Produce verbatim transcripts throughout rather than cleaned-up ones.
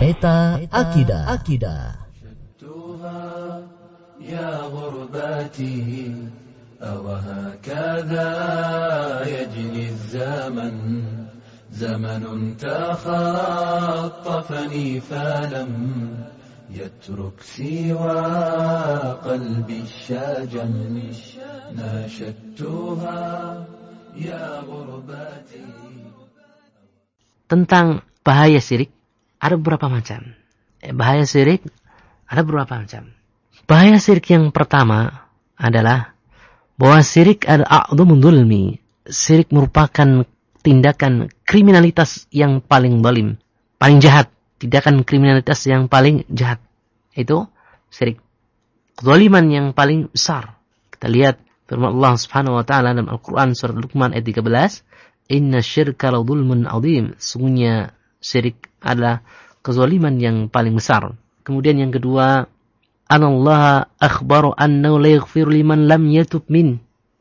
Peta Akidah. Akidah. يا غرباتي أوهكذا يجري الزمن زمن تخطفني فلم يترك سوى قلبي الشجن ناشدتها يا غرباتي. Tentang bahaya syirik ada beberapa macam. Bahaya syirik ada beberapa macam. Bahaya syirik yang pertama adalah bahwa syirik adalah a'dhamu dzulmi. Syirik merupakan tindakan kriminalitas yang paling zalim, paling jahat. Tindakan kriminalitas yang paling jahat. Itu syirik. Kezaliman yang paling besar. Kita lihat firman Allah Subhanahu wa taala dalam Al-Qur'an surat Luqman ayat tiga belas, "Inna syirka la dzulmun 'adzim." Sungguhnya syirik adalah kezaliman yang paling besar. Kemudian yang kedua, Anallah akhbaru annahu la yaghfiru liman lam yatub min.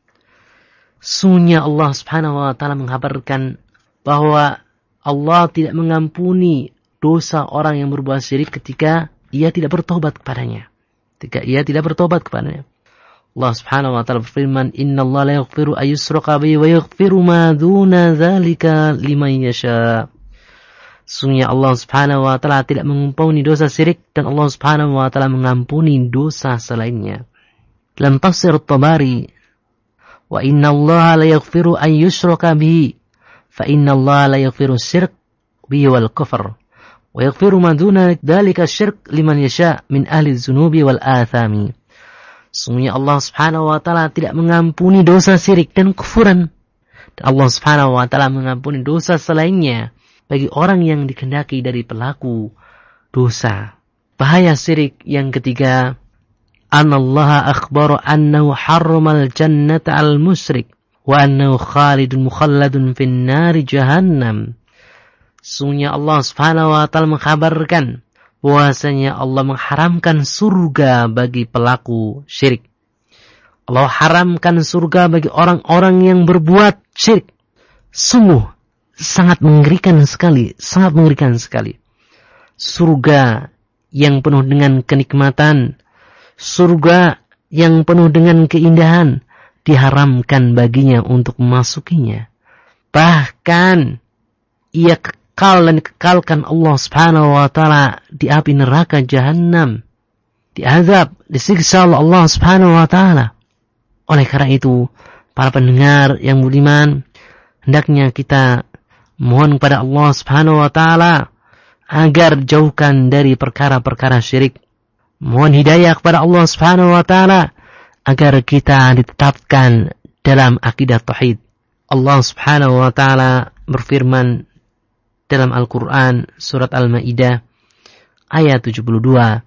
Sungguhnya Allah Subhanahu wa taala menghabarkan bahwa Allah tidak mengampuni dosa orang yang berbuat syirik ketika ia tidak bertobat kepadanya. Ketika ia tidak bertobat kepadanya. Allah Subhanahu wa taala berfirman, "Innallaha la yaghfiru ay yushraka bihi wa yaghfiru ma duna dzalika liman yasha." Sungguhnya Allah Subhanahu wa taala tidak mengampuni dosa syirik dan Allah Subhanahu wa taala mengampuni dosa selainnya. Dalam tafsir Tabari, "Wa innallaha la yaghfiru an yushraka bihi, fa innallaha la yaghfiru syirk bihi wal kufr, wa yaghfiru ma duna dzalika syirk liman yasha min ahli dzunubi wal athami." Sungguhnya Allah Subhanahu wa taala tidak mengampuni dosa syirik dan kufuran. Dan Allah Subhanahu wa taala mengampuni dosa selainnya bagi orang yang dikehendaki dari pelaku dosa. Bahaya syirik yang ketiga, Anallaha akhbaru annahu harramal jannata al musyrik wa annahu khalidun mukhalladun fin nari jahannam. Sungguhnya Allah Subhanahu wa taala mengkhabarkan bahwasanya Allah mengharamkan surga bagi pelaku syirik. Allah haramkan surga bagi orang-orang yang berbuat syirik. Sungguh sangat mengerikan sekali, sangat mengerikan sekali. Surga yang penuh dengan kenikmatan, surga yang penuh dengan keindahan, diharamkan baginya untuk memasukinya. Bahkan ia kekal dan dikekalkan Allah Subhanahu wa taala di api neraka Jahannam, diazab, disiksa oleh Allah Subhanahu wa taala. Oleh karena itu, para pendengar yang budiman, hendaknya kita mohon kepada Allah Subhanahu wa taala agar jauhkan dari perkara-perkara syirik. Mohon hidayah kepada Allah Subhanahu wa taala agar kita ditetapkan dalam akidah tauhid. Allah Subhanahu wa taala berfirman dalam Al-Qur'an surat Al-Maidah ayat tujuh puluh dua,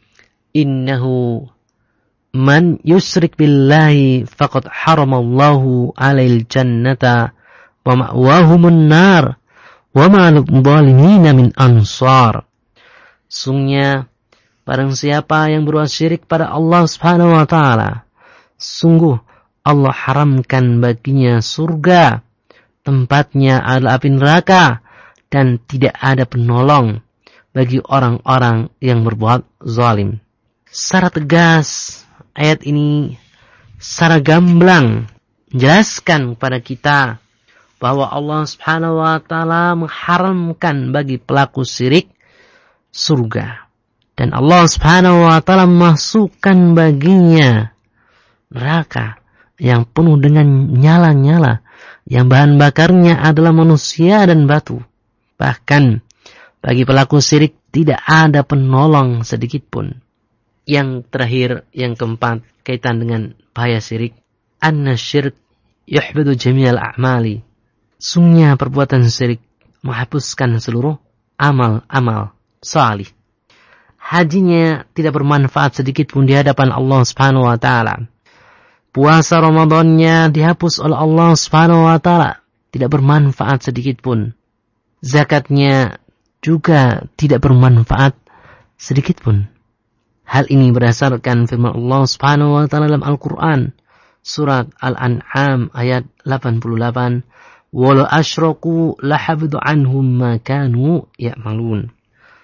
"Innahu man yusyrik billahi faqad haramallahu 'alail jannata wa ma'wahumun nar wa ma lidh-dhalimina min ansar." Sungguhnya barang siapa yang berbuat syirik pada Allah Subhanahu wa taala, sungguh Allah haramkan baginya surga, tempatnya adalah api neraka, dan tidak ada penolong bagi orang-orang yang berbuat zalim. Secara tegas ayat ini secara gamblang menjelaskan kepada kita bahwa Allah Subhanahu wa taala mengharamkan bagi pelaku syirik surga, dan Allah Subhanahu wa taala memasukkan baginya neraka yang penuh dengan nyala-nyala, yang bahan bakarnya adalah manusia dan batu. Bahkan bagi pelaku syirik tidak ada penolong sedikit pun. Yang terakhir, yang keempat, kaitan dengan bahaya syirik, anna syirk yuhbidu jami'al a'mali. Sungguhnya perbuatan syirik menghapuskan seluruh amal-amal salih. Hajinya tidak bermanfaat sedikit pun di hadapan Allah Subhanahu wa taala. Puasa Ramadannya dihapus oleh Allah Subhanahu wa taala, tidak bermanfaat sedikit pun. Zakatnya juga tidak bermanfaat sedikit pun. Hal ini berdasarkan firman Allah Subhanahu wa taala dalam Al-Qur'an surat Al-An'am ayat delapan puluh delapan, "Walau asyraku lahabdu anhum ma kanu ya'malun."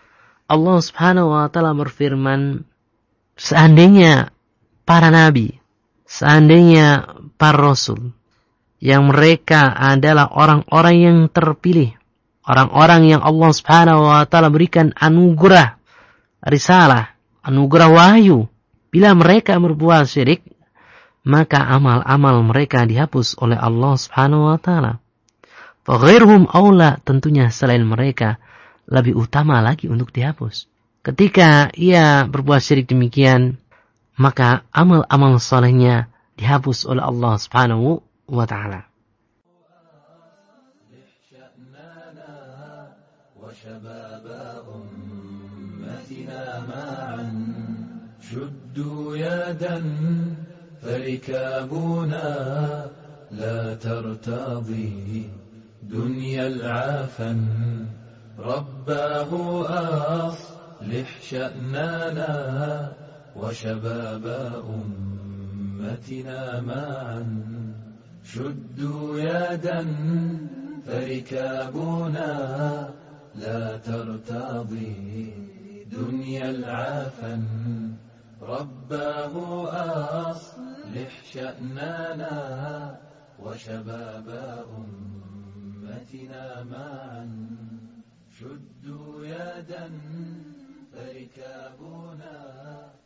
Allah Subhanahu wa taala berfirman, seandainya para nabi, seandainya para rasul yang mereka adalah orang-orang yang terpilih, orang-orang yang Allah Subhanahu wa taala berikan anugerah risalah, anugerah wahyu, bila mereka berbuat syirik, maka amal-amal mereka dihapus oleh Allah Subhanahu wa taala. Fa ghairuhum aula, tentunya selain mereka lebih utama lagi untuk dihapus. Ketika ia berbuat syirik demikian, maka amal-amal salehnya dihapus oleh Allah Subhanahu wa ta'ala. شدوا يدا فركابنا لا ترتضي دنيا العافن رباه أصلح شأننا وشباب أمتنا معا شدوا يدا فركابنا لا ترتضي دنيا العافن رباه أصلح شأننا وشباب أمتنا معا شدوا يدا فركابنا